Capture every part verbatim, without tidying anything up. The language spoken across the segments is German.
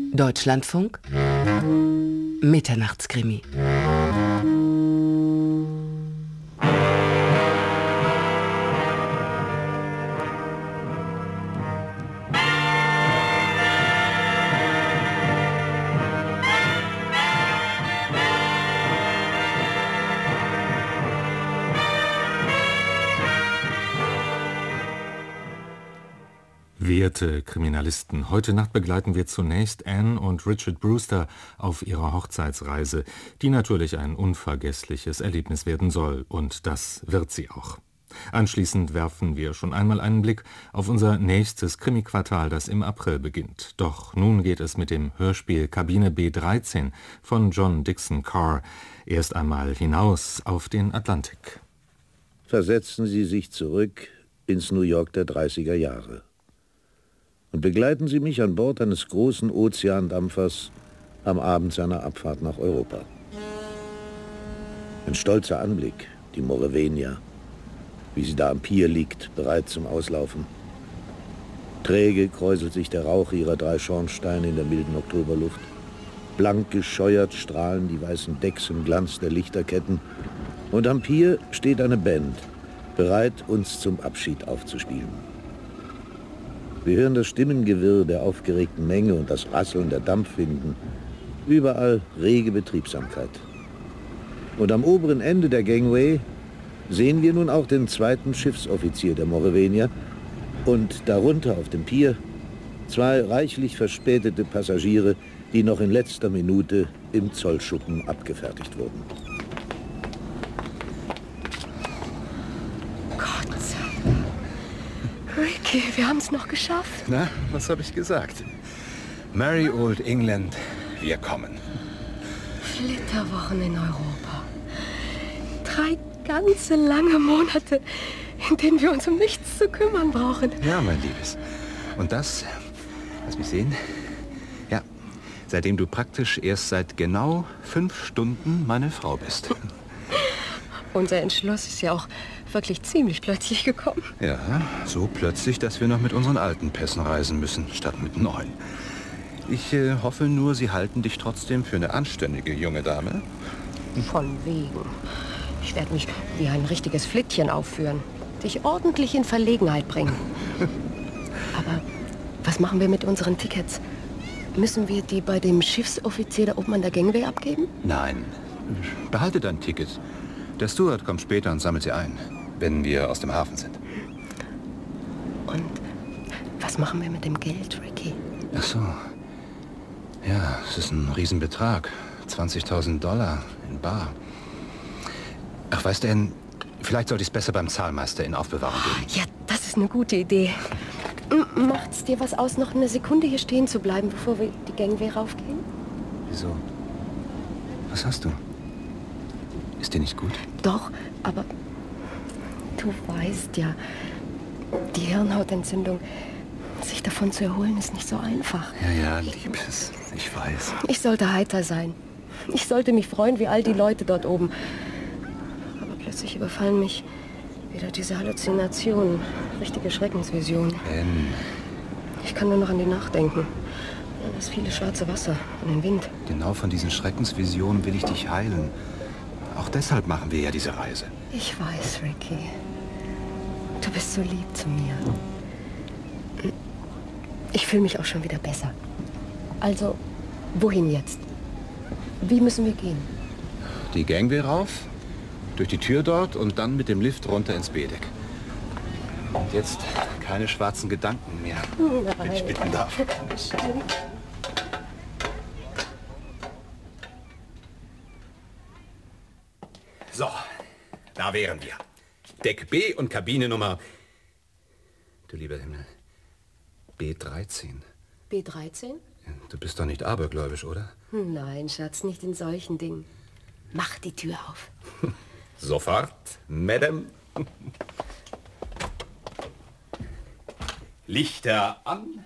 Deutschlandfunk Mitternachtskrimi. Werte Kriminalisten, heute Nacht begleiten wir zunächst Anne und Richard Brewster auf ihrer Hochzeitsreise, die natürlich ein unvergessliches Erlebnis werden soll, und das wird sie auch. Anschließend werfen wir schon einmal einen Blick auf unser nächstes Krimi-Quartal, das im April beginnt. Doch nun geht es mit dem Hörspiel Kabine B dreizehn von John Dickson Carr erst einmal hinaus auf den Atlantik. Versetzen Sie sich zurück ins New York der dreißiger Jahre. Und begleiten Sie mich an Bord eines großen Ozeandampfers am Abend seiner Abfahrt nach Europa. Ein stolzer Anblick, die Mauretania, wie sie da am Pier liegt, bereit zum Auslaufen. Träge kräuselt sich der Rauch ihrer drei Schornsteine in der milden Oktoberluft. Blank gescheuert strahlen die weißen Decks im Glanz der Lichterketten. Und am Pier steht eine Band, bereit, uns zum Abschied aufzuspielen. Wir hören das Stimmengewirr der aufgeregten Menge und das Rasseln der Dampfwinden. Überall rege Betriebsamkeit. Und am oberen Ende der Gangway sehen wir nun auch den zweiten Schiffsoffizier der Mauretania und darunter auf dem Pier zwei reichlich verspätete Passagiere, die noch in letzter Minute im Zollschuppen abgefertigt wurden. Ricky, wir haben es noch geschafft. Na, was habe ich gesagt? Merry Old England, wir kommen. Flitterwochen in Europa. Drei ganze lange Monate, in denen wir uns um nichts zu kümmern brauchen. Ja, mein Liebes. Und das, lass mich sehen, ja, seitdem du praktisch erst seit genau fünf Stunden meine Frau bist. Unser Entschluss ist ja auch wirklich ziemlich plötzlich gekommen. Ja, so plötzlich, dass wir noch mit unseren alten Pässen reisen müssen, statt mit neuen. Ich äh, hoffe nur, sie halten dich trotzdem für eine anständige junge Dame. Von wegen. Ich werde mich wie ein richtiges Flittchen aufführen. Dich ordentlich in Verlegenheit bringen. Aber was machen wir mit unseren Tickets? Müssen wir die bei dem Schiffsoffizier da oben an der Gangway abgeben? Nein. Behalte dein Ticket. Der Steward kommt später und sammelt sie ein, wenn wir aus dem Hafen sind. Und was machen wir mit dem Geld, Ricky? Ach so. Ja, es ist ein Riesenbetrag. zwanzigtausend Dollar in bar. Ach, weißt du, Ann, vielleicht sollte ich es besser beim Zahlmeister in Aufbewahrung geben. Ja, das ist eine gute Idee. M- Macht's dir was aus, noch eine Sekunde hier stehen zu bleiben, bevor wir die Gangway raufgehen? Wieso? Was hast du? Ist dir nicht gut? Doch, aber du weißt ja, die Hirnhautentzündung, sich davon zu erholen, ist nicht so einfach. Ja, ja, Liebes, ich weiß. Ich sollte heiter sein. Ich sollte mich freuen wie all die Leute dort oben. Aber plötzlich überfallen mich wieder diese Halluzinationen, richtige Schreckensvisionen. Ann. Ich kann nur noch an die Nacht denken. An das viele schwarze Wasser, an den Wind. Genau von diesen Schreckensvisionen will ich dich heilen. Auch deshalb machen wir ja diese Reise. Ich weiß, Ricky. Du bist so lieb zu mir. Ich fühle mich auch schon wieder besser. Also, wohin jetzt? Wie müssen wir gehen? Die Gangway rauf, durch die Tür dort und dann mit dem Lift runter ins B-Deck. Und jetzt keine schwarzen Gedanken mehr, Nein. wenn ich bitten darf. So, da wären wir. Deck B und Kabinennummer... Du lieber Himmel, B dreizehn. B dreizehn? Du bist doch nicht abergläubisch, oder? Nein, Schatz, nicht in solchen Dingen. Mach die Tür auf. Sofort, Madame. Lichter an.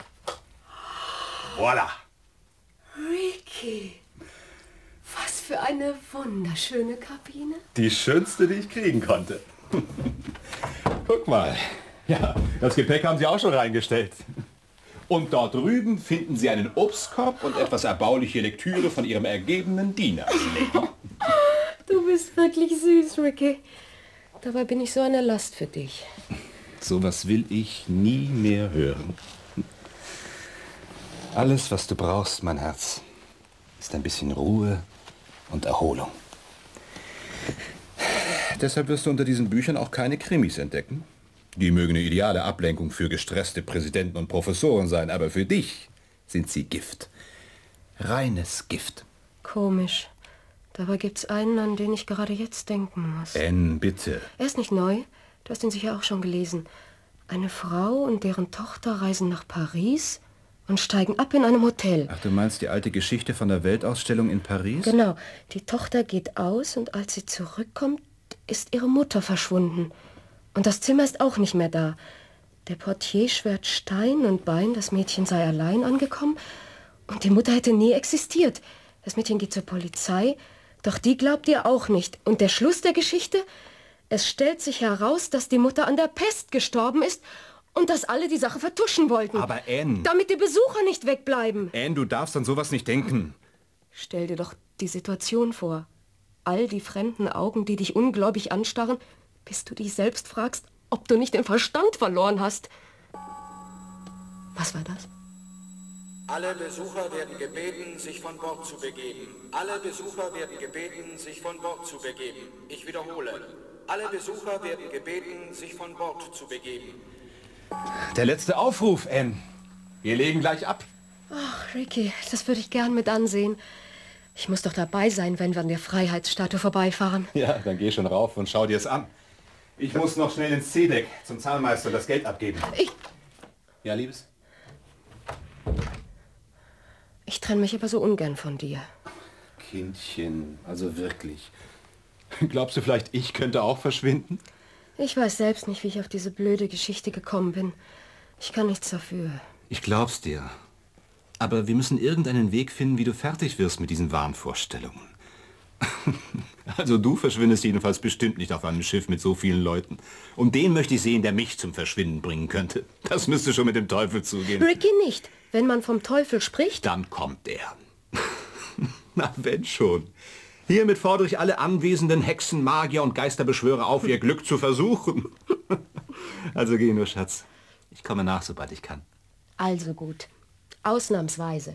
Voilà. Ricky, was für eine wunderschöne Kabine. Die schönste, die ich kriegen konnte. Guck mal. Ja, das Gepäck haben Sie auch schon reingestellt. Und dort drüben finden Sie einen Obstkorb und etwas erbauliche Lektüre von Ihrem ergebenen Diener. Du bist wirklich süß, Ricky. Dabei bin ich so eine Last für dich. Sowas will ich nie mehr hören. Alles, was du brauchst, mein Herz, ist ein bisschen Ruhe und Erholung. Deshalb wirst du unter diesen Büchern auch keine Krimis entdecken. Die mögen eine ideale Ablenkung für gestresste Präsidenten und Professoren sein, aber für dich sind sie Gift. Reines Gift. Komisch. Dabei gibt's einen, an den ich gerade jetzt denken muss. Anne, bitte. Er ist nicht neu. Du hast ihn sicher auch schon gelesen. Eine Frau und deren Tochter reisen nach Paris und steigen ab in einem Hotel. Ach, du meinst die alte Geschichte von der Weltausstellung in Paris? Genau. Die Tochter geht aus und als sie zurückkommt, ist ihre Mutter verschwunden. Und das Zimmer ist auch nicht mehr da. Der Portier schwört Stein und Bein, das Mädchen sei allein angekommen und die Mutter hätte nie existiert. Das Mädchen geht zur Polizei, doch die glaubt ihr auch nicht. Und der Schluss der Geschichte? Es stellt sich heraus, dass die Mutter an der Pest gestorben ist und dass alle die Sache vertuschen wollten. Aber Anne... Damit die Besucher nicht wegbleiben. Anne, du darfst an sowas nicht denken. Stell dir doch die Situation vor. All die fremden Augen, die dich ungläubig anstarren, bis du dich selbst fragst, ob du nicht den Verstand verloren hast. Was war das? Alle Besucher werden gebeten, sich von Bord zu begeben. Alle Besucher werden gebeten, sich von Bord zu begeben. Ich wiederhole. Alle Besucher werden gebeten, sich von Bord zu begeben. Der letzte Aufruf, Anne. Wir legen gleich ab. Ach, Ricky, das würde ich gern mit ansehen. Ich muss doch dabei sein, wenn wir an der Freiheitsstatue vorbeifahren. Ja, dann geh schon rauf und schau dir es an. Ich muss noch schnell ins C-Deck zum Zahlmeister das Geld abgeben. Ich... Ja, Liebes? Ich trenne mich aber so ungern von dir. Kindchen, also wirklich. Glaubst du vielleicht, ich könnte auch verschwinden? Ich weiß selbst nicht, wie ich auf diese blöde Geschichte gekommen bin. Ich kann nichts dafür. Ich glaub's dir. Aber wir müssen irgendeinen Weg finden, wie du fertig wirst mit diesen Wahnvorstellungen. Also du verschwindest jedenfalls bestimmt nicht auf einem Schiff mit so vielen Leuten. Und den möchte ich sehen, der mich zum Verschwinden bringen könnte. Das müsste schon mit dem Teufel zugehen. Ricky nicht. Wenn man vom Teufel spricht... Dann kommt er. Na, wenn schon. Hiermit fordere ich alle anwesenden Hexen, Magier und Geisterbeschwörer auf, ihr Glück zu versuchen. Also geh nur, Schatz. Ich komme nach, sobald ich kann. Also gut. Ausnahmsweise.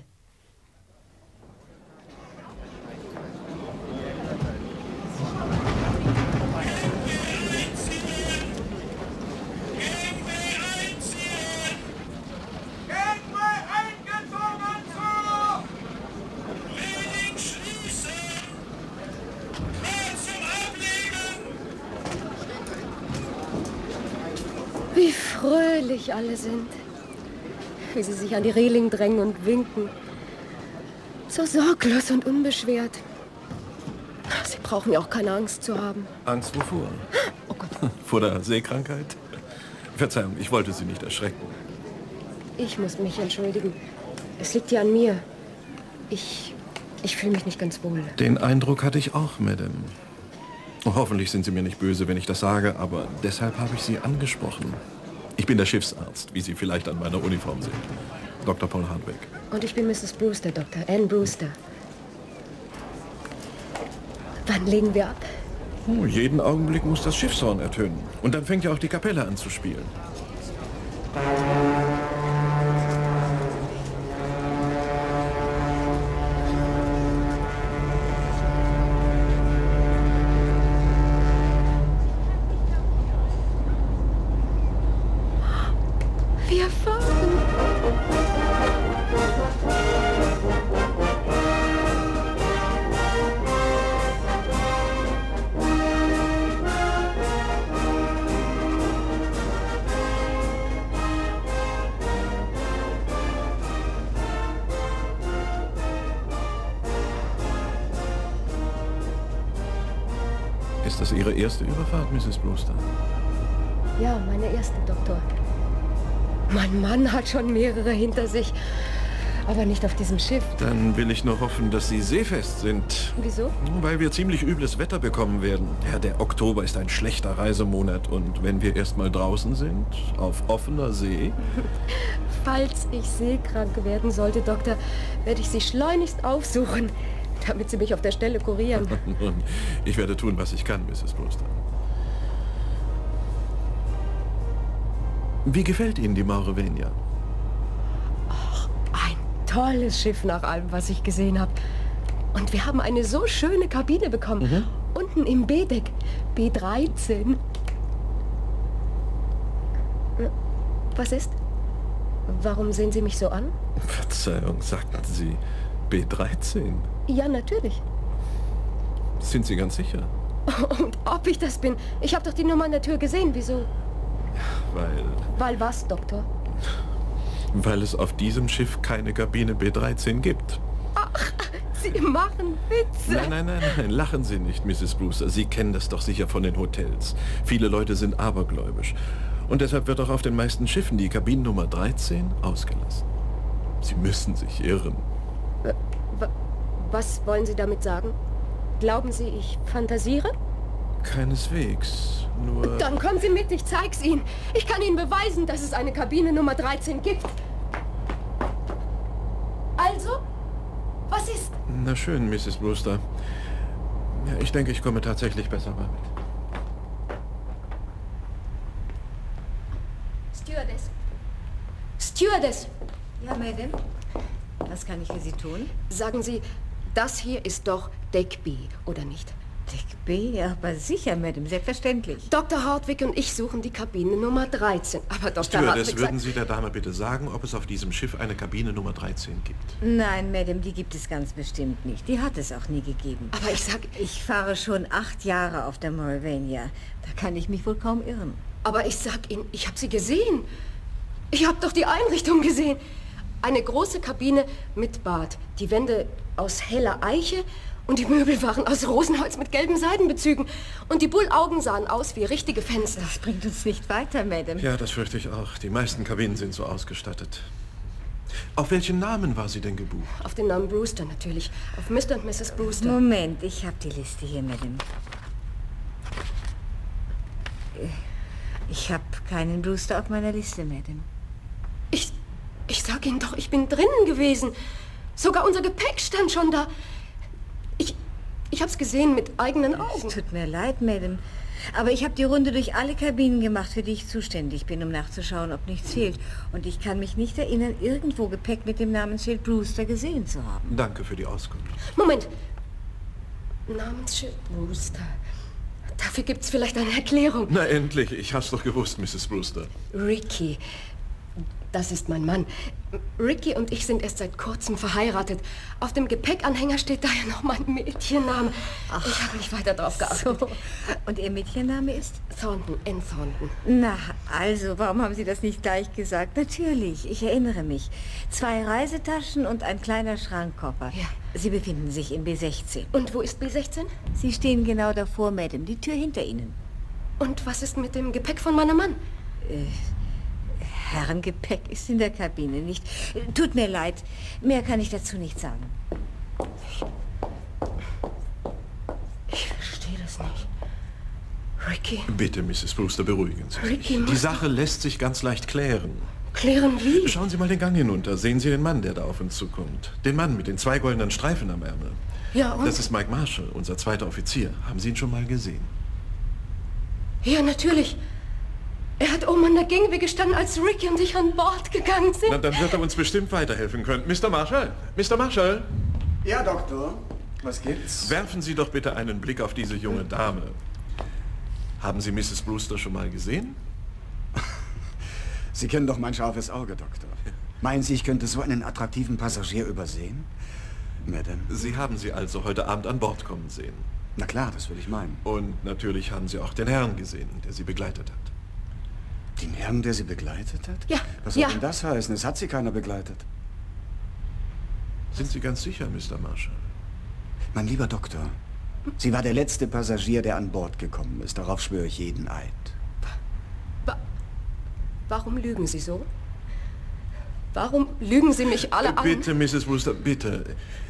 Wie fröhlich alle sind. Wie sie sich an die Reling drängen und winken. So sorglos und unbeschwert. Sie brauchen ja auch keine Angst zu haben. Angst wovor? Oh Gott. Vor der Seekrankheit? Verzeihung, ich wollte Sie nicht erschrecken. Ich muss mich entschuldigen. Es liegt ja an mir. Ich... ich fühle mich nicht ganz wohl. Den Eindruck hatte ich auch, Madame. Hoffentlich sind Sie mir nicht böse, wenn ich das sage, aber deshalb habe ich Sie angesprochen. Ich bin der Schiffsarzt, wie Sie vielleicht an meiner Uniform sehen. Doktor Paul Hardwick. Und ich bin Misses Brewster, Doktor Anne Brewster. Wann legen wir ab? Oh, jeden Augenblick muss das Schiffshorn ertönen. Und dann fängt ja auch die Kapelle an zu spielen. Wir fahren. Ist das Ihre erste Überfahrt, Misses Brewster? Ja, meine erste, Doktor. Mein Mann hat schon mehrere hinter sich. aber nicht auf diesem Schiff. Dann will ich nur hoffen, dass Sie seefest sind. Wieso? Weil wir ziemlich übles Wetter bekommen werden. Ja, der Oktober ist ein schlechter Reisemonat. Und wenn wir erst mal draußen sind, auf offener See... Falls ich seekrank werden sollte, Doktor, werde ich Sie schleunigst aufsuchen, damit Sie mich auf der Stelle kurieren. Und ich werde tun, was ich kann, Misses Brewster. Wie gefällt Ihnen die Mauretania? Ach, ein tolles Schiff nach allem, was ich gesehen habe. Und wir haben eine so schöne Kabine bekommen. Mhm. Unten im B-Deck. B dreizehn. Was ist? Warum sehen Sie mich so an? Verzeihung, sagten Sie B dreizehn? Ja, natürlich. Sind Sie ganz sicher? Und ob ich das bin? Ich habe doch die Nummer an der Tür gesehen. Wieso? Weil... Weil was, Doktor? Weil es auf diesem Schiff keine Kabine B dreizehn gibt. Ach, Sie machen Witze. Nein, nein, nein, nein, lachen Sie nicht, Misses Brewster. Sie kennen das doch sicher von den Hotels. Viele Leute sind abergläubisch. Und deshalb wird auch auf den meisten Schiffen die Kabinennummer dreizehn ausgelassen. Sie müssen sich irren. Was wollen Sie damit sagen? Glauben Sie, ich fantasiere? Keineswegs, nur... Dann kommen Sie mit, ich zeig's Ihnen. Ich kann Ihnen beweisen, dass es eine Kabine Nummer dreizehn gibt. Also, was ist? Na schön, Misses Brewster. Ja, ich denke, ich komme tatsächlich besser mal mit. Stewardess. Stewardess. Ja, Madame. Was kann ich für Sie tun? Sagen Sie, das hier ist doch Deck B, oder nicht? Deck B? Aber sicher, Madame, selbstverständlich. Doktor Hartwig und ich suchen die Kabine Nummer dreizehn. Aber Doktor Stewardess, Hartwig würden Sie der Dame bitte sagen, ob es auf diesem Schiff eine Kabine Nummer dreizehn gibt? Nein, Madame, die gibt es ganz bestimmt nicht. Die hat es auch nie gegeben. Aber ich sag... Ich fahre schon acht Jahre auf der Mauretania. Da kann ich mich wohl kaum irren. Aber ich sag Ihnen, ich habe sie gesehen. Ich habe doch die Einrichtung gesehen. Eine große Kabine mit Bad. Die Wände aus heller Eiche und die Möbel waren aus Rosenholz mit gelben Seidenbezügen. Und die Bullaugen sahen aus wie richtige Fenster. Das bringt uns nicht weiter, Madame. Ja, das fürchte ich auch. Die meisten Kabinen sind so ausgestattet. Auf welchen Namen war sie denn gebucht? Auf den Namen Brewster natürlich. Auf Mister und Misses Brewster. Moment, ich habe die Liste hier, Madame. Ich habe keinen Brewster auf meiner Liste, Madame. Ich, ich sag Ihnen doch, ich bin drinnen gewesen. Sogar unser Gepäck stand schon da. Ich, ich hab's gesehen mit eigenen Augen. Es tut mir leid, Madame. Aber ich habe die Runde durch alle Kabinen gemacht, für die ich zuständig bin, um nachzuschauen, ob nichts fehlt. Und ich kann mich nicht erinnern, irgendwo Gepäck mit dem Namensschild Brewster gesehen zu haben. Danke für die Auskunft. Moment. Namensschild Brewster. Dafür gibt's vielleicht eine Erklärung. Na endlich, ich hab's doch gewusst, Misses Brewster. Ricky. Das ist mein Mann. Ricky und ich sind erst seit kurzem verheiratet. Auf dem Gepäckanhänger steht daher noch mein Mädchenname. Ach, ich habe nicht weiter drauf geachtet. So. Und Ihr Mädchenname ist? Thornton, Ann Thornton. Na, also, warum haben Sie das nicht gleich gesagt? Natürlich, ich erinnere mich. Zwei Reisetaschen und ein kleiner Schrankkoffer. Ja. Sie befinden sich in B sechzehn. Und wo ist B sechzehn? Sie stehen genau davor, Madame. Die Tür hinter Ihnen. Und was ist mit dem Gepäck von meinem Mann? Äh... Herrengepäck ist in der Kabine nicht. Tut mir leid, mehr kann ich dazu nicht sagen. Ich verstehe das nicht. Ricky? Bitte, Misses Brewster, beruhigen Sie Ricky, sich. Die Sache lässt sich ganz leicht klären. Klären wie? Schauen Sie mal den Gang hinunter. Sehen Sie den Mann, der da auf uns zukommt. Den Mann mit den zwei goldenen Streifen am Ärmel. Ja, und? Das ist Mike Marshall, unser zweiter Offizier. Haben Sie ihn schon mal gesehen? Ja, natürlich. Er hat oben an der Gangway gestanden, als Ricky und ich an Bord gegangen sind. Na, dann wird er uns bestimmt weiterhelfen können. Mister Marshall? Mister Marshall? Ja, Doktor. Was gibt's? Werfen Sie doch bitte einen Blick auf diese junge Dame. Haben Sie Misses Brewster schon mal gesehen? Sie kennen doch mein scharfes Auge, Doktor. Meinen Sie, ich könnte so einen attraktiven Passagier übersehen? Madame? Sie haben sie also heute Abend an Bord kommen sehen. Na klar, das will ich meinen. Und natürlich haben Sie auch den Herrn gesehen, der Sie begleitet hat. Den Herrn, der Sie begleitet hat? Ja, Was soll ja. denn das heißen? Es hat Sie keiner begleitet. Sind Sie ganz sicher, Mister Marshall? Mein lieber Doktor, Sie war der letzte Passagier, der an Bord gekommen ist. Darauf schwöre ich jeden Eid. Wa Warum lügen Sie so? Warum lügen Sie mich alle an? Bitte, Misses Brewster, bitte.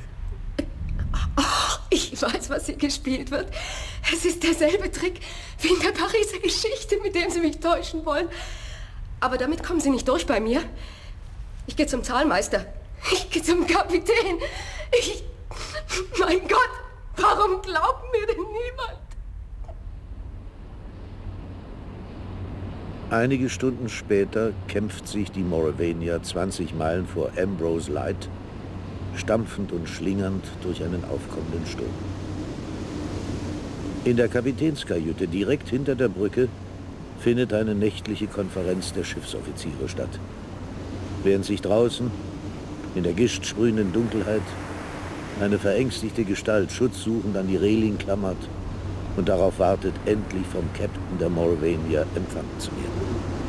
Ach, ich weiß, was hier gespielt wird. Es ist derselbe Trick wie in der Pariser Geschichte, mit dem Sie mich täuschen wollen. Aber damit kommen Sie nicht durch bei mir. Ich gehe zum Zahlmeister. Ich gehe zum Kapitän. Ich... Mein Gott, warum glaubt mir denn niemand? Einige Stunden später kämpft sich die Mauravania zwanzig Meilen vor Ambrose Light, stampfend und schlingernd durch einen aufkommenden Sturm. In der Kapitänskajüte direkt hinter der Brücke findet eine nächtliche Konferenz der Schiffsoffiziere statt. Während sich draußen, in der gishtsprühenden Dunkelheit, eine verängstigte Gestalt schutzsuchend an die Reling klammert und darauf wartet, endlich vom Captain der Mauravania empfangen zu werden.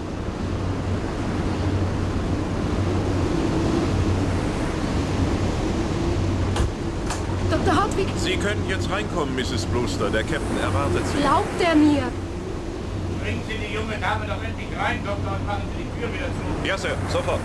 Doktor Hartwig! Sie können jetzt reinkommen, Misses Brewster. Der Captain erwartet Sie. Glaubt er mir? Bringen Sie die junge Dame doch endlich rein, Doktor, und machen Sie die Tür wieder zu. Ja, Sir, sofort.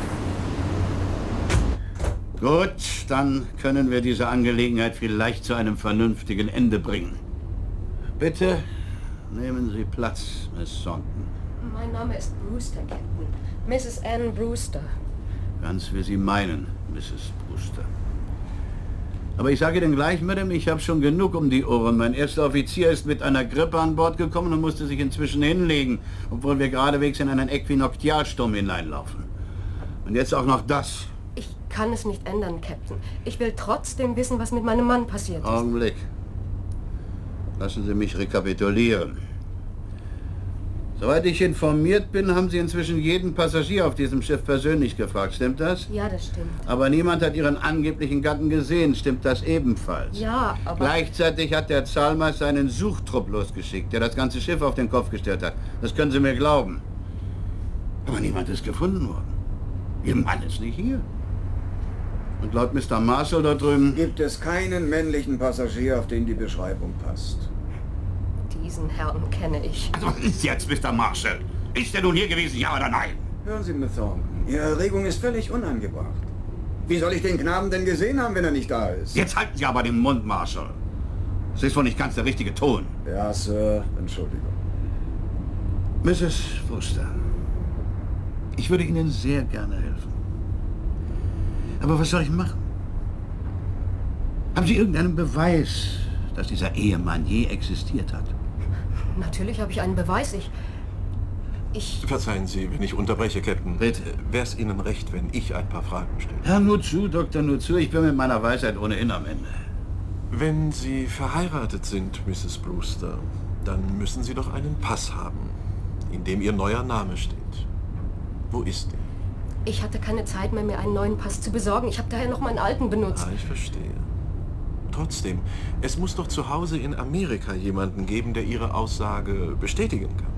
Gut, dann können wir diese Angelegenheit vielleicht zu einem vernünftigen Ende bringen. Bitte nehmen Sie Platz, Miss Thornton. Mein Name ist Brewster, Captain. Misses Ann Brewster. Ganz wie Sie meinen, Misses Brewster. Aber ich sage Ihnen gleich, Madame, ich habe schon genug um die Ohren. Mein erster Offizier ist mit einer Grippe an Bord gekommen und musste sich inzwischen hinlegen, obwohl wir geradewegs in einen Äquinoktialsturm hineinlaufen. Und jetzt auch noch das. Ich kann es nicht ändern, Captain. Ich will trotzdem wissen, was mit meinem Mann passiert ist. Augenblick. Lassen Sie mich rekapitulieren. Soweit ich informiert bin, haben Sie inzwischen jeden Passagier auf diesem Schiff persönlich gefragt. Stimmt das? Ja, das stimmt. Aber niemand hat Ihren angeblichen Gatten gesehen. Stimmt das ebenfalls? Ja, aber... Gleichzeitig hat der Zahlmeister einen Suchtrupp losgeschickt, der das ganze Schiff auf den Kopf gestellt hat. Das können Sie mir glauben. Aber niemand ist gefunden worden. Ihr Mann ist nicht hier. Und laut Mister Marshall dort drüben... Gibt es keinen männlichen Passagier, auf den die Beschreibung passt? Diesen Herrn kenne ich. Also, was ist jetzt, Mister Marshall? Ist er nun hier gewesen, ja oder nein? Hören Sie, Miss Thornton, Ihre Erregung ist völlig unangebracht. Wie soll ich den Knaben denn gesehen haben, wenn er nicht da ist? Jetzt halten Sie aber den Mund, Marshall. Das ist wohl nicht ganz der richtige Ton. Ja, Sir, Entschuldigung. Misses Brewster, ich würde Ihnen sehr gerne helfen. Aber was soll ich machen? Haben Sie irgendeinen Beweis, dass dieser Ehemann je existiert hat? Natürlich habe ich einen Beweis. Ich... Ich... Verzeihen Sie, wenn ich unterbreche, Captain. Bitte. Wäre es Ihnen recht, wenn ich ein paar Fragen stelle? Hör nur zu, Doktor, nur zu. Ich bin mit meiner Weisheit ohnehin am Ende. Wenn Sie verheiratet sind, Misses Brewster, dann müssen Sie doch einen Pass haben, in dem Ihr neuer Name steht. Wo ist der? Ich hatte keine Zeit mehr, mir einen neuen Pass zu besorgen. Ich habe daher noch meinen alten benutzt. Ah, ich verstehe. Trotzdem, es muss doch zu Hause in Amerika jemanden geben, der Ihre Aussage bestätigen kann.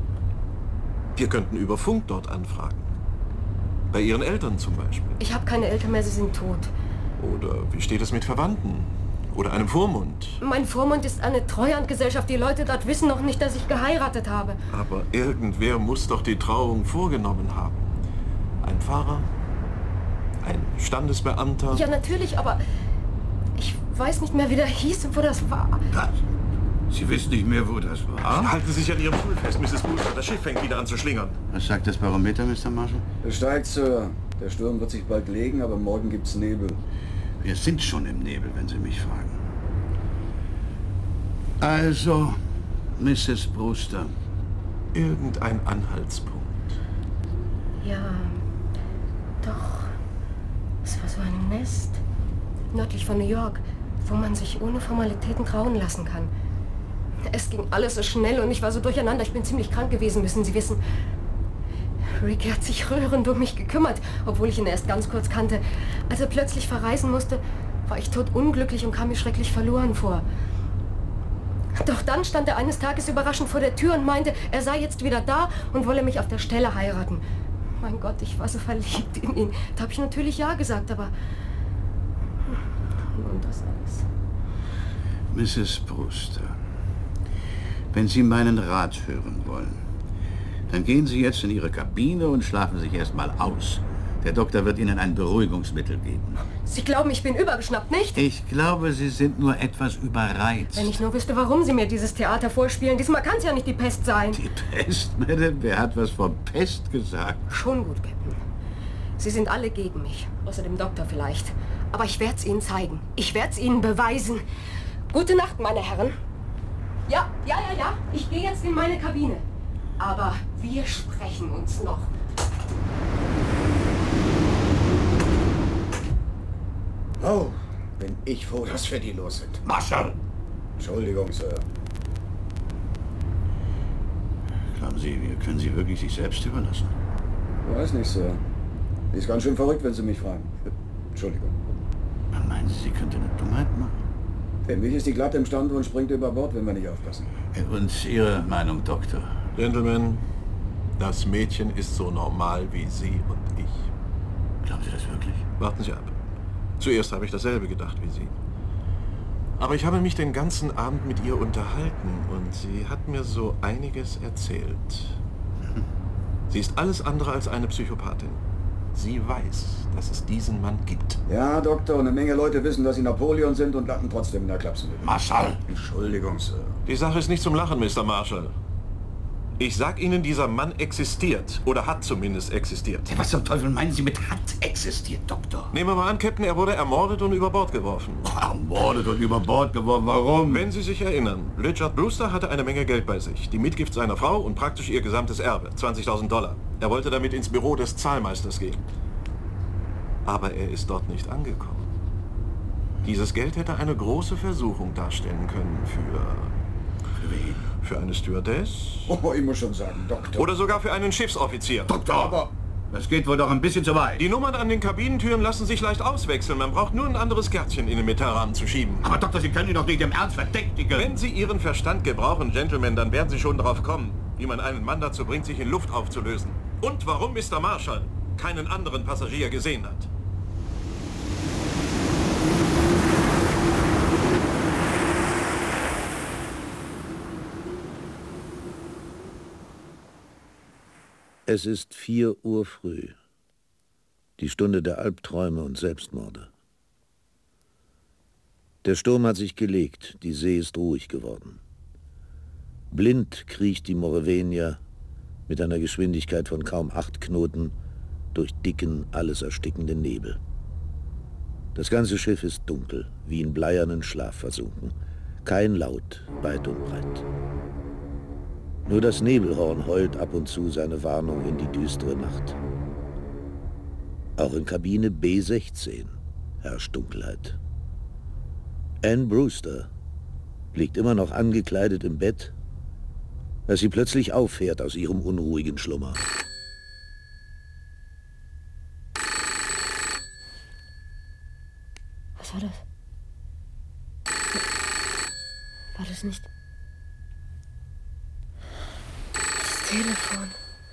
Wir könnten über Funk dort anfragen. Bei Ihren Eltern zum Beispiel. Ich habe keine Eltern mehr, sie sind tot. Oder wie steht es mit Verwandten? Oder einem Vormund? Mein Vormund ist eine Treuhandgesellschaft. Die Leute dort wissen noch nicht, dass ich geheiratet habe. Aber irgendwer muss doch die Trauung vorgenommen haben. Ein Pfarrer? Ein Standesbeamter? Ja, natürlich, aber ich weiß nicht mehr, wie der hieß und wo das war. Was? Sie wissen nicht mehr, wo das war? Halten Sie sich an Ihrem Stuhl fest, Misses Brewster. Das Schiff fängt wieder an zu schlingern. Was sagt das Barometer, Mister Marshall? Es steigt, Sir. Der Sturm wird sich bald legen, aber morgen gibt's Nebel. Wir sind schon im Nebel, wenn Sie mich fragen. Also, Misses Brewster. Irgendein Anhaltspunkt. Ja, doch. Es war so ein Nest. Nördlich von New York, wo man sich ohne Formalitäten trauen lassen kann. Es ging alles so schnell und ich war so durcheinander. Ich bin ziemlich krank gewesen, müssen Sie wissen. Ricky hat sich rührend um mich gekümmert, obwohl ich ihn erst ganz kurz kannte. Als er plötzlich verreisen musste, war ich totunglücklich und kam mir schrecklich verloren vor. Doch dann stand er eines Tages überraschend vor der Tür und meinte, er sei jetzt wieder da und wolle mich auf der Stelle heiraten. Mein Gott, ich war so verliebt in ihn. Da habe ich natürlich ja gesagt, aber... Nun das alles. Misses Brewster, wenn Sie meinen Rat hören wollen, dann gehen Sie jetzt in Ihre Kabine und schlafen sich erst mal aus, Der Doktor wird Ihnen ein Beruhigungsmittel geben. Sie glauben, ich bin übergeschnappt, nicht? Ich glaube, Sie sind nur etwas überreizt. Wenn ich nur wüsste, warum Sie mir dieses Theater vorspielen. Diesmal kann es ja nicht die Pest sein. Die Pest, Madame? Wer hat was von Pest gesagt? Schon gut, Captain. Sie sind alle gegen mich. Außer dem Doktor vielleicht. Aber ich werde es Ihnen zeigen. Ich werde es Ihnen beweisen. Gute Nacht, meine Herren. Ja, ja, ja, ja. Ich gehe jetzt in meine Kabine. Aber wir sprechen uns noch. Oh, bin ich froh, dass wir die los sind. Marshall! Entschuldigung, Sir. Glauben Sie, wir können Sie wirklich sich selbst überlassen? Weiß nicht, Sir. Die ist ganz schön verrückt, wenn Sie mich fragen. Entschuldigung. Meinen Sie, sie könnte eine Dummheit machen? Für mich ist die glatt im Stand und springt über Bord, wenn wir nicht aufpassen. Und Ihre Meinung, Doktor? Gentlemen, das Mädchen ist so normal wie Sie und ich. Glauben Sie das wirklich? Warten Sie ab. Zuerst habe ich dasselbe gedacht wie Sie. Aber ich habe mich den ganzen Abend mit ihr unterhalten und sie hat mir so einiges erzählt. Sie ist alles andere als eine Psychopathin. Sie weiß, dass es diesen Mann gibt. Ja, Doktor, und eine Menge Leute wissen, dass sie Napoleon sind und landen trotzdem in der Klapsenhütte. Marshall! Entschuldigung, Sir. Die Sache ist nicht zum Lachen, Mister Marshall. Ich sag Ihnen, dieser Mann existiert. Oder hat zumindest existiert. Was zum Teufel meinen Sie mit hat existiert, Doktor? Nehmen wir mal an, Captain, er wurde ermordet und über Bord geworfen. Oh, ermordet und über Bord geworfen, warum? Wenn Sie sich erinnern, Richard Brewster hatte eine Menge Geld bei sich. Die Mitgift seiner Frau und praktisch ihr gesamtes Erbe, zwanzigtausend Dollar. Er wollte damit ins Büro des Zahlmeisters gehen. Aber er ist dort nicht angekommen. Dieses Geld hätte eine große Versuchung darstellen können für... Für wen? Für eine Stewardess? Oh, ich muss schon sagen, Doktor. Oder sogar für einen Schiffsoffizier. Doktor! Aber das geht wohl doch ein bisschen zu weit. Die Nummern an den Kabinentüren lassen sich leicht auswechseln. Man braucht nur ein anderes Kärtchen in den Metallrahmen zu schieben. Aber Doktor, Sie können ihn doch nicht im Ernst verdächtigen. Wenn Sie Ihren Verstand gebrauchen, Gentlemen, dann werden Sie schon darauf kommen, wie man einen Mann dazu bringt, sich in Luft aufzulösen. Und warum Mister Marshall keinen anderen Passagier gesehen hat. Es ist vier Uhr früh, die Stunde der Albträume und Selbstmorde. Der Sturm hat sich gelegt, die See ist ruhig geworden. Blind kriecht die Morevenia mit einer Geschwindigkeit von kaum acht Knoten durch dicken, alles erstickenden Nebel. Das ganze Schiff ist dunkel, wie in bleiernen Schlaf versunken. Kein Laut, weit und breit. Nur das Nebelhorn heult ab und zu seine Warnung in die düstere Nacht. Auch in Kabine B sechzehn herrscht Dunkelheit. Anne Brewster liegt immer noch angekleidet im Bett, als sie plötzlich auffährt aus ihrem unruhigen Schlummer. Was war das? War das nicht... Das Telefon.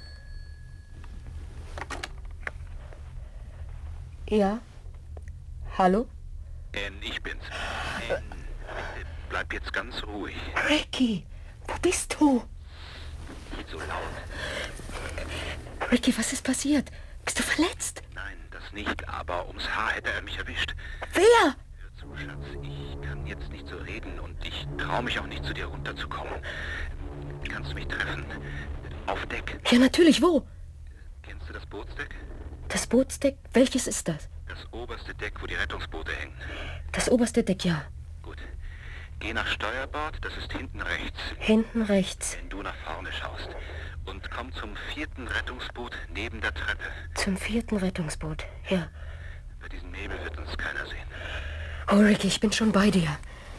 Ja? Hallo? Anne, ich bin's. Anne, bitte, bleib jetzt ganz ruhig. Ricky, wo bist du? Nicht so laut. Ricky, was ist passiert? Bist du verletzt? Nein, das nicht, aber ums Haar hätte er mich erwischt. Wer? Hör zu, Schatz, ich kann jetzt nicht so reden und ich traue mich auch nicht, zu dir runterzukommen. Kannst du mich treffen? Auf Deck. Ja, natürlich, wo? Kennst du das Bootsdeck? Das Bootsdeck? Welches ist das? Das oberste Deck, wo die Rettungsboote hängen. Das oberste Deck, ja. Gut. Geh nach Steuerbord, das ist hinten rechts. Hinten rechts. Wenn du nach vorne schaust. Und komm zum vierten Rettungsboot neben der Treppe. Zum vierten Rettungsboot, ja. Bei diesem Nebel wird uns keiner sehen. Oh, Ricky, ich bin schon bei dir.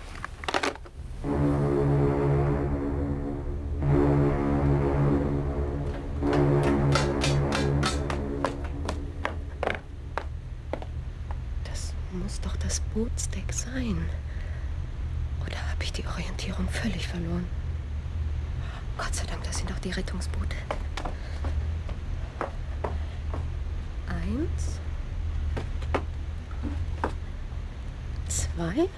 Das muss doch das Bootsdeck sein. Oder habe ich die Orientierung völlig verloren? Gott sei Dank, das sind doch die Rettungsboote. Eins. Zwei.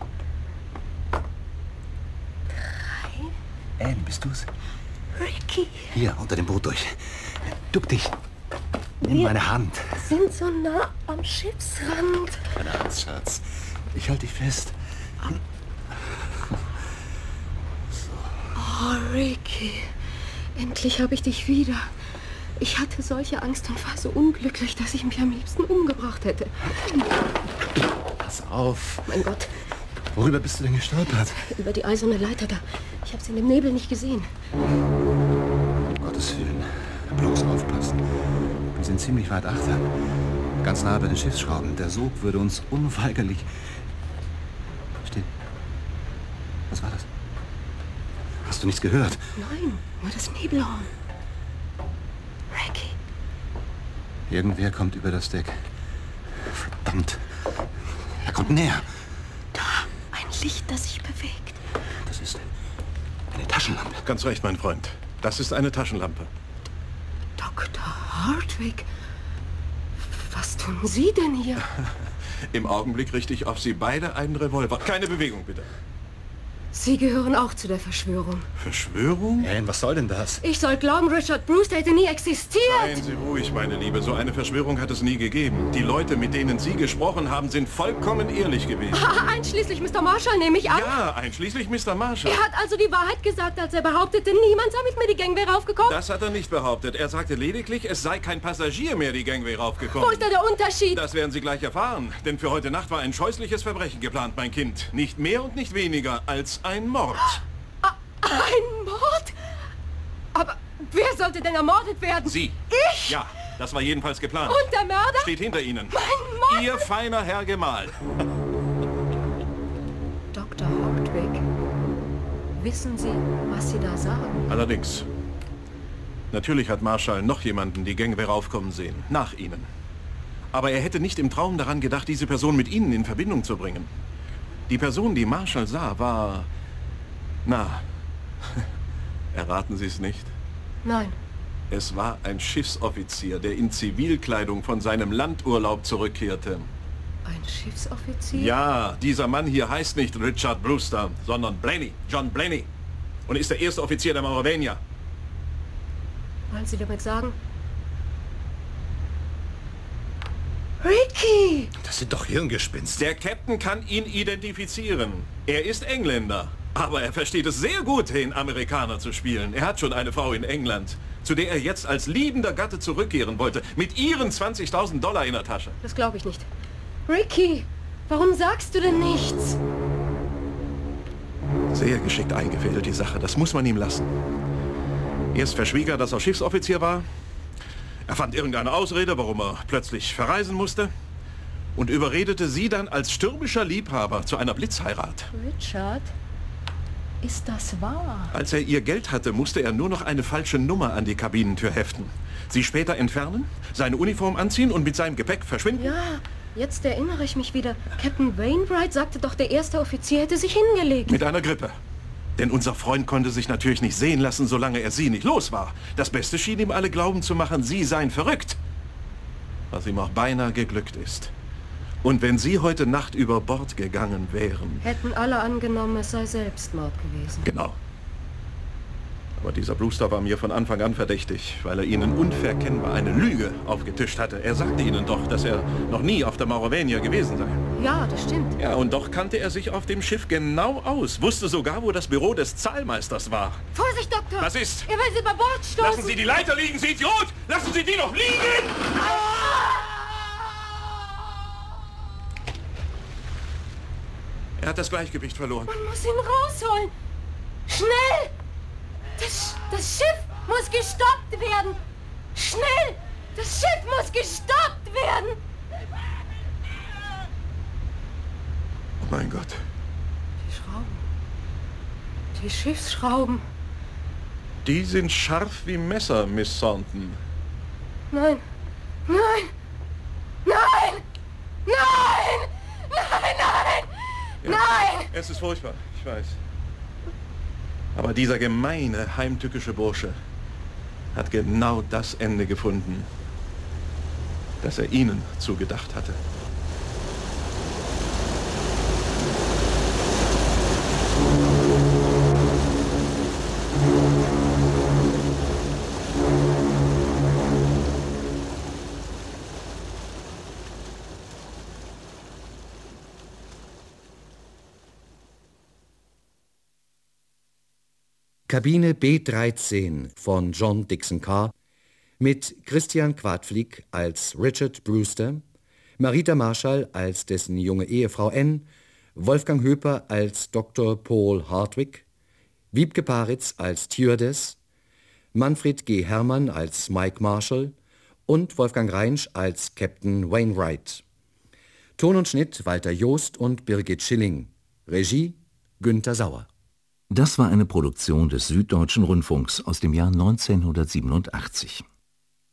Drei. Anne, bist du's? Ricky. Hier, unter dem Boot durch. Duck dich. Nimm Wir meine Hand. sind so nah am Schiffsrand. Meine Hand, Schatz. Ich halte dich fest. Oh, Ricky. Endlich habe ich dich wieder. Ich hatte solche Angst und war so unglücklich, dass ich mich am liebsten umgebracht hätte. Pass auf. Mein Gott. Worüber bist du denn gestolpert? Über die eiserne Leiter da. Ich habe sie in dem Nebel nicht gesehen. Um Gottes Willen. Bloß aufpassen. Wir sind ziemlich weit achter. Ganz nah bei den Schiffsschrauben. Der Sog würde uns unweigerlich... Still. Was war das? Hast du nichts gehört? Nein, nur das Nebelhorn. Ricky. Irgendwer kommt über das Deck. Verdammt. Er kommt näher. Da, ein Licht, das sich bewegt. Das ist eine Taschenlampe. Ganz recht, mein Freund. Das ist eine Taschenlampe. Doktor Hartwig. Was tun Sie denn hier? Im Augenblick richte ich auf Sie beide einen Revolver. Keine Bewegung, bitte. Sie gehören auch zu der Verschwörung. Verschwörung? Anne, was soll denn das? Ich soll glauben, Richard Brewster hätte nie existiert. Seien Sie ruhig, meine Liebe. So eine Verschwörung hat es nie gegeben. Die Leute, mit denen Sie gesprochen haben, sind vollkommen ehrlich gewesen. Einschließlich Mister Marshall, nehme ich an. Ja, einschließlich Mister Marshall. Er hat also die Wahrheit gesagt, als er behauptete, niemand sei mit mir die Gangway raufgekommen? Das hat er nicht behauptet. Er sagte lediglich, es sei kein Passagier mehr die Gangway raufgekommen. Wo ist da der Unterschied? Das werden Sie gleich erfahren. Denn für heute Nacht war ein scheußliches Verbrechen geplant, mein Kind. Nicht mehr und nicht weniger als ein Mord. Ein Mord? Aber wer sollte denn ermordet werden? Sie. Ich? Ja, das war jedenfalls geplant. Und der Mörder? Steht hinter Ihnen. Mein Mord? Ihr feiner Herr Gemahl. Doktor Hartwig, wissen Sie, was Sie da sagen? Allerdings. Natürlich hat Marshall noch jemanden die Gangway raufkommen sehen. Nach Ihnen. Aber er hätte nicht im Traum daran gedacht, diese Person mit Ihnen in Verbindung zu bringen. Die Person, die Marshall sah, war... Na, erraten Sie es nicht? Nein. Es war ein Schiffsoffizier, der in Zivilkleidung von seinem Landurlaub zurückkehrte. Ein Schiffsoffizier? Ja, dieser Mann hier heißt nicht Richard Brewster, sondern Blaney, John Blaney. Und ist der erste Offizier der Mauravania. Wollen Sie damit sagen? Ricky! Das sind doch Hirngespinste. Der Captain kann ihn identifizieren. Er ist Engländer. Aber er versteht es sehr gut, den Amerikaner zu spielen. Er hat schon eine Frau in England, zu der er jetzt als liebender Gatte zurückkehren wollte. Mit ihren zwanzigtausend Dollar in der Tasche. Das glaube ich nicht. Ricky, warum sagst du denn nichts? Sehr geschickt eingefädelt, die Sache. Das muss man ihm lassen. Erst verschwieg er, dass er Schiffsoffizier war. Er fand irgendeine Ausrede, warum er plötzlich verreisen musste. Und überredete sie dann als stürmischer Liebhaber zu einer Blitzheirat. Richard? Ist das wahr? Als er ihr Geld hatte, musste er nur noch eine falsche Nummer an die Kabinentür heften. Sie später entfernen, seine Uniform anziehen und mit seinem Gepäck verschwinden? Ja, jetzt erinnere ich mich wieder. Captain Wainwright sagte doch, der erste Offizier hätte sich hingelegt. Mit einer Grippe. Denn unser Freund konnte sich natürlich nicht sehen lassen, solange er sie nicht los war. Das Beste schien ihm alle glauben zu machen, sie seien verrückt. Was ihm auch beinahe geglückt ist. Und wenn Sie heute Nacht über Bord gegangen wären... Hätten alle angenommen, es sei Selbstmord gewesen. Genau. Aber dieser Brewster war mir von Anfang an verdächtig, weil er Ihnen unverkennbar eine Lüge aufgetischt hatte. Er sagte Ihnen doch, dass er noch nie auf der Mauravania gewesen sei. Ja, das stimmt. Ja, und doch kannte er sich auf dem Schiff genau aus. Wusste sogar, wo das Büro des Zahlmeisters war. Vorsicht, Doktor! Was ist? Er will Sie über Bord stoßen! Lassen Sie die Leiter liegen, Sie Idiot! Lassen Sie die noch liegen! Er hat das Gleichgewicht verloren. Man muss ihn rausholen! Schnell! Das, das Schiff muss gestoppt werden! Schnell! Das Schiff muss gestoppt werden! Oh mein Gott. Die Schrauben. Die Schiffsschrauben. Die sind scharf wie Messer, Miss Thornton. Nein! Nein! Nein! Nein! Nein! Nein! Ja, Nein! Es ist furchtbar, ich weiß. Aber dieser gemeine, heimtückische Bursche hat genau das Ende gefunden, das er Ihnen zugedacht hatte. Kabine B dreizehn von John Dixon Carr mit Christian Quadflieg als Richard Brewster, Marita Marschall als dessen junge Ehefrau Anne, Wolfgang Höper als Doktor Paul Hardwick, Wiebke Paritz als Stewardess, Manfred G. Herrmann als Mike Marshall und Wolfgang Reinsch als Captain Wainwright. Ton und Schnitt Walter Joost und Birgit Schilling. Regie Günter Sauer. Das war eine Produktion des Süddeutschen Rundfunks aus dem Jahr neunzehnhundertsiebenundachtzig.